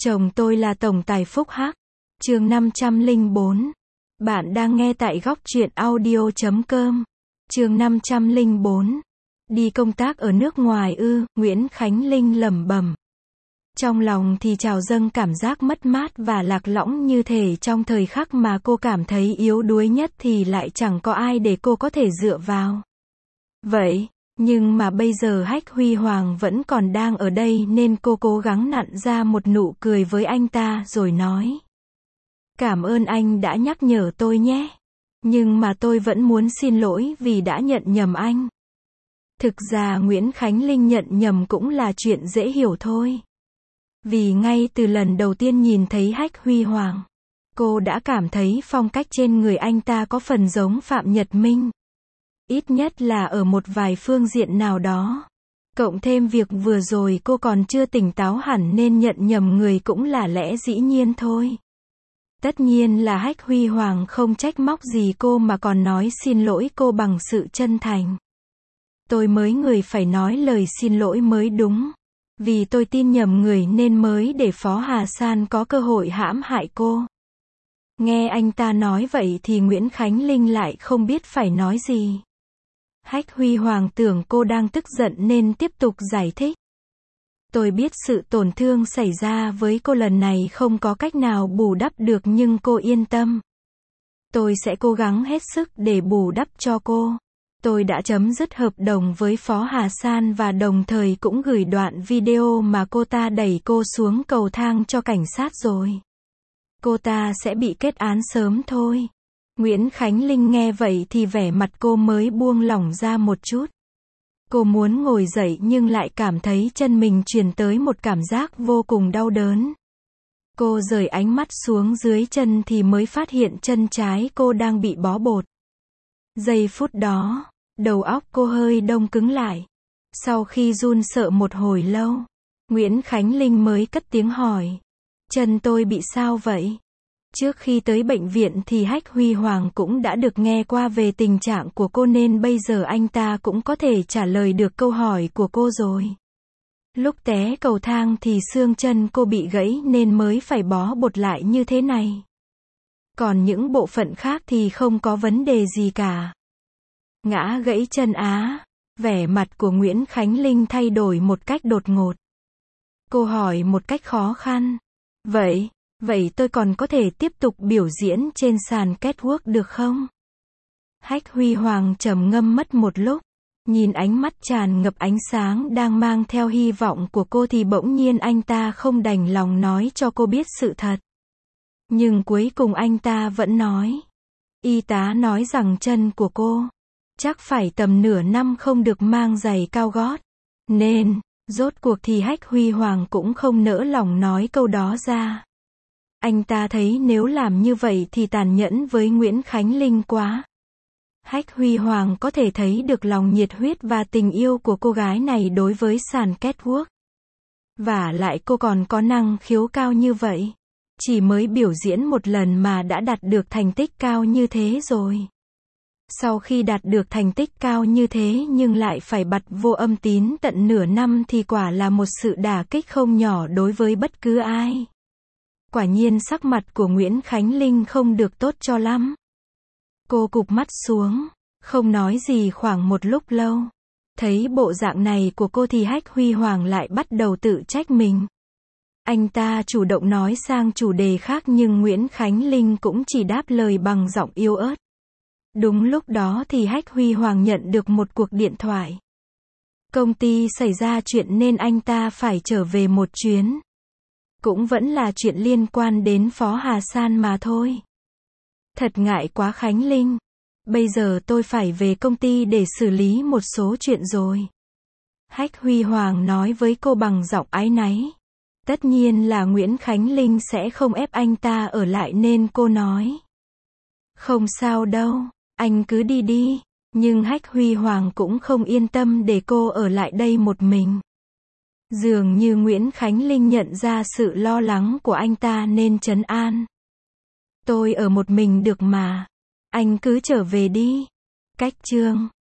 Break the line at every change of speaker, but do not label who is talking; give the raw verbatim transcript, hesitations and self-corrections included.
Chồng tôi là tổng tài phúc hắc. Chương năm trăm lẻ bốn. Bạn đang nghe tại góc truyện audio chấm com. Chương năm trăm lẻ bốn. Đi công tác ở nước ngoài ư? Nguyễn Khánh Linh lẩm bẩm. Trong lòng thì trào dâng cảm giác mất mát và lạc lõng, như thể trong thời khắc mà cô cảm thấy yếu đuối nhất thì lại chẳng có ai để cô có thể dựa vào. Vậy, nhưng mà bây giờ Hách Huy Hoàng vẫn còn đang ở đây nên cô cố gắng nặn ra một nụ cười với anh ta rồi nói. Cảm ơn anh đã nhắc nhở tôi nhé. Nhưng mà tôi vẫn muốn xin lỗi vì đã nhận nhầm anh. Thực ra Nguyễn Khánh Linh nhận nhầm cũng là chuyện dễ hiểu thôi. Vì ngay từ lần đầu tiên nhìn thấy Hách Huy Hoàng, cô đã cảm thấy phong cách trên người anh ta có phần giống Phạm Nhật Minh. Ít nhất là ở một vài phương diện nào đó. Cộng thêm việc vừa rồi cô còn chưa tỉnh táo hẳn nên nhận nhầm người cũng là lẽ dĩ nhiên thôi. Tất nhiên là Hách Huy Hoàng không trách móc gì cô mà còn nói xin lỗi cô bằng sự chân thành. Tôi mới người phải nói lời xin lỗi mới đúng. Vì tôi tin nhầm người nên mới để Phó Hà San có cơ hội hãm hại cô. Nghe anh ta nói vậy thì Nguyễn Khánh Linh lại không biết phải nói gì. Hách Huy Hoàng tưởng cô đang tức giận nên tiếp tục giải thích. Tôi biết sự tổn thương xảy ra với cô lần này không có cách nào bù đắp được, nhưng cô yên tâm. Tôi sẽ cố gắng hết sức để bù đắp cho cô. Tôi đã chấm dứt hợp đồng với Phó Hà San và đồng thời cũng gửi đoạn video mà cô ta đẩy cô xuống cầu thang cho cảnh sát rồi. Cô ta sẽ bị kết án sớm thôi. Nguyễn Khánh Linh nghe vậy thì vẻ mặt cô mới buông lỏng ra một chút. Cô muốn ngồi dậy nhưng lại cảm thấy chân mình truyền tới một cảm giác vô cùng đau đớn. Cô rời ánh mắt xuống dưới chân thì mới phát hiện chân trái cô đang bị bó bột. Giây phút đó, đầu óc cô hơi đông cứng lại. Sau khi run sợ một hồi lâu, Nguyễn Khánh Linh mới cất tiếng hỏi. Chân tôi bị sao vậy? Trước khi tới bệnh viện thì Hách Huy Hoàng cũng đã được nghe qua về tình trạng của cô nên bây giờ anh ta cũng có thể trả lời được câu hỏi của cô rồi. Lúc té cầu thang thì xương chân cô bị gãy nên mới phải bó bột lại như thế này. Còn những bộ phận khác thì không có vấn đề gì cả. Ngã gãy chân á? Vẻ mặt của Nguyễn Khánh Linh thay đổi một cách đột ngột. Cô hỏi một cách khó khăn. Vậy, vậy tôi còn có thể tiếp tục biểu diễn trên sàn catwalk được không? Hách Huy Hoàng trầm ngâm mất một lúc. Nhìn ánh mắt tràn ngập ánh sáng đang mang theo hy vọng của cô thì bỗng nhiên anh ta không đành lòng nói cho cô biết sự thật. Nhưng cuối cùng anh ta vẫn nói. Y tá nói rằng chân của cô chắc phải tầm nửa năm không được mang giày cao gót. Nên, rốt cuộc thì Hách Huy Hoàng cũng không nỡ lòng nói câu đó ra. Anh ta thấy nếu làm như vậy thì tàn nhẫn với Nguyễn Khánh Linh quá. Hách Huy Hoàng có thể thấy được lòng nhiệt huyết và tình yêu của cô gái này đối với sàn catwalk. Và lại cô còn có năng khiếu cao như vậy. Chỉ mới biểu diễn một lần mà đã đạt được thành tích cao như thế rồi. Sau khi đạt được thành tích cao như thế nhưng lại phải bặt vô âm tín tận nửa năm thì quả là một sự đả kích không nhỏ đối với bất cứ ai. Quả nhiên sắc mặt của Nguyễn Khánh Linh không được tốt cho lắm. Cô cụp mắt xuống, không nói gì khoảng một lúc lâu. Thấy bộ dạng này của cô thì Hách Huy Hoàng lại bắt đầu tự trách mình. Anh ta chủ động nói sang chủ đề khác nhưng Nguyễn Khánh Linh cũng chỉ đáp lời bằng giọng yếu ớt. Đúng lúc đó thì Hách Huy Hoàng nhận được một cuộc điện thoại. Công ty xảy ra chuyện nên anh ta phải trở về một chuyến. Cũng vẫn là chuyện liên quan đến Phó Hà San mà thôi. Thật ngại quá Khánh Linh. Bây giờ tôi phải về công ty để xử lý một số chuyện rồi. Hách Huy Hoàng nói với cô bằng giọng áy náy. Tất nhiên là Nguyễn Khánh Linh sẽ không ép anh ta ở lại nên cô nói. Không sao đâu, anh cứ đi đi. Nhưng Hách Huy Hoàng cũng không yên tâm để cô ở lại đây một mình. Dường như Nguyễn Khánh Linh nhận ra sự lo lắng của anh ta nên trấn an. Tôi ở một mình được mà. Anh cứ trở về đi. Cách chương